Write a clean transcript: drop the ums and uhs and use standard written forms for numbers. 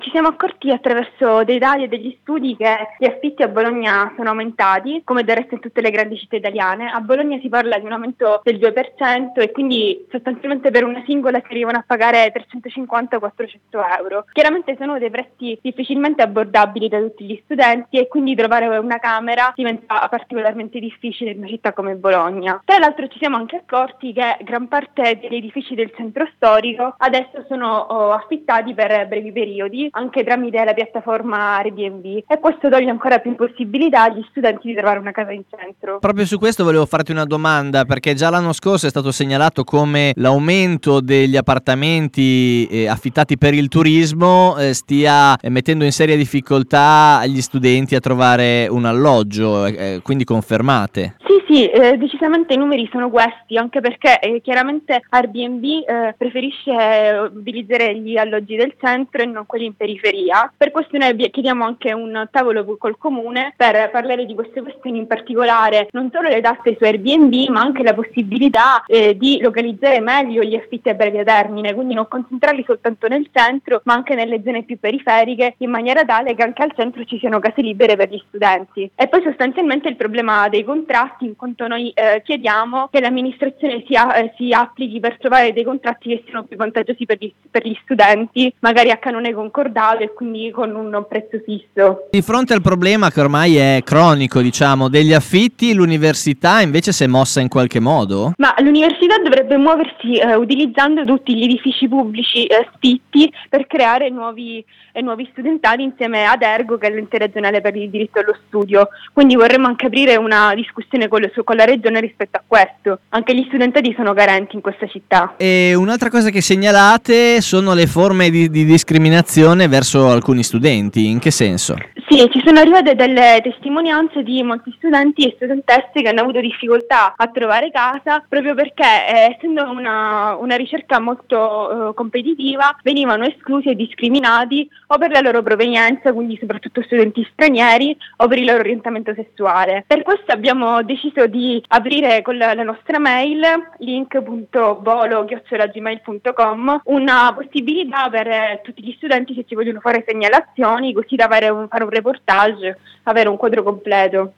Ci siamo accorti attraverso dei dati e degli studi che gli affitti a Bologna sono aumentati, come del resto in tutte le grandi città italiane. A Bologna si parla di un aumento del 2% e quindi sostanzialmente per una singola si arrivano a pagare 350-400 euro. Chiaramente sono dei prezzi difficilmente abbordabili da tutti gli studenti e quindi trovare una camera diventa particolarmente difficile in una città come Bologna. Tra l'altro ci siamo anche accorti che gran parte degli edifici del centro storico adesso sono affittati per brevi periodi, anche tramite la piattaforma Airbnb, e questo toglie ancora più possibilità agli studenti di trovare una casa in centro. Proprio su questo volevo farti una domanda, perché già l'anno scorso è stato segnalato come l'aumento degli appartamenti affittati per il turismo stia mettendo in seria difficoltà gli studenti a trovare un alloggio, quindi confermate? Sì, decisamente i numeri sono questi, anche perché chiaramente Airbnb preferisce utilizzare gli alloggi del centro e non quelli in periferia. Per questo noi chiediamo anche un tavolo col comune per parlare di queste questioni, in particolare non solo le tasse su Airbnb, ma anche la possibilità di localizzare meglio gli affitti a breve termine, quindi non concentrarli soltanto nel centro, ma anche nelle zone più periferiche, in maniera tale che anche al centro ci siano case libere per gli studenti. E poi sostanzialmente il problema dei contratti, in quanto noi chiediamo che l'amministrazione si applichi per trovare dei contratti che siano più vantaggiosi per gli studenti, magari a canone concordato e quindi con un prezzo fisso. Di fronte al problema che ormai è cronico, diciamo, degli affitti, l'università invece si è mossa in qualche modo? Ma l'università dovrebbe muoversi utilizzando tutti gli edifici pubblici sfitti per creare nuovi studentati insieme ad Ergo, che è l'ente regionale per il diritto allo studio. Quindi vorremmo anche aprire una discussione con la regione rispetto a questo. Anche gli studentati sono carenti in questa città. E un'altra cosa che segnalate sono le forme di discriminazione verso alcuni studenti. In che senso? Sì, ci sono arrivate delle testimonianze di molti studenti e studentesse che hanno avuto difficoltà a trovare casa proprio perché, essendo una ricerca molto competitiva, venivano esclusi e discriminati o per la loro provenienza, quindi soprattutto studenti stranieri, o per il loro orientamento sessuale. Per questo abbiamo deciso di aprire con la nostra mail, link.bolo@gmail.com, una possibilità per tutti gli studenti, se ci vogliono fare segnalazioni, così da fare un reportage, avere un quadro completo.